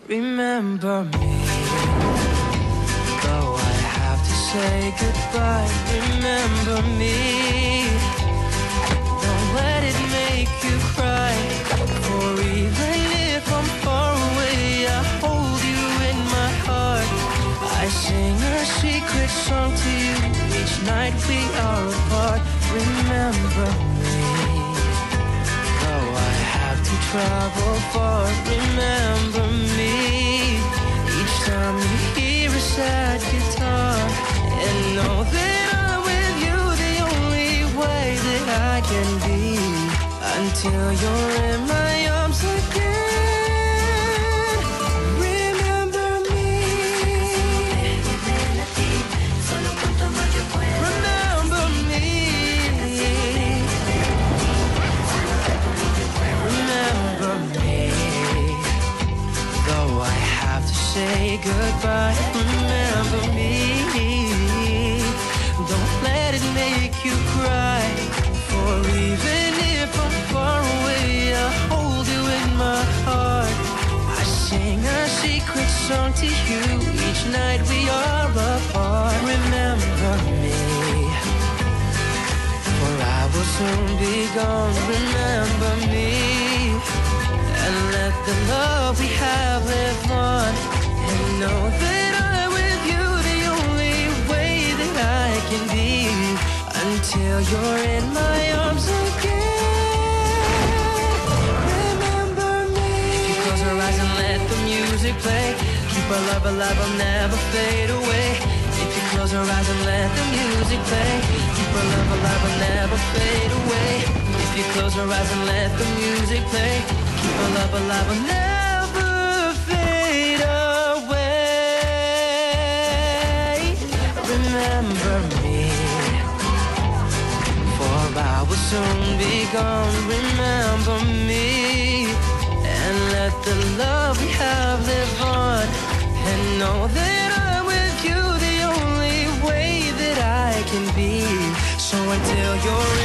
Remember me, though I have to say goodbye. Remember me, don't let it make you cry. For even if I'm far away, I hold you in my heart. I sing a secret song to you each night we are apart. Remember me, though I have to travel far. Remember me, each time you hear a sad guitar, and know that I'm with you the only way that I can be, until you're in my arms again. Remember me, remember me, remember me, though I have to say goodbye. Remember me, don't let it make you cry. For even if I'm far away, I hold you in my heart. I sing a secret song to you each night we are apart. Remember me, for I will soon be gone. Remember me, and let the love we have live on. And know that I'm with you the only way that I can be, until you're in my arms again. Remember me. If you close your eyes and let the music play, keep our love alive, will never fade away. If you close your eyes and let the music play, keep our love alive, will never fade away. If you close your eyes and let the music play, keep our love alive, will never fade away. Remember me, for I will soon be gone. Remember me, and let the love we have live on. And know that I'm with you the only way that I can be. So until you're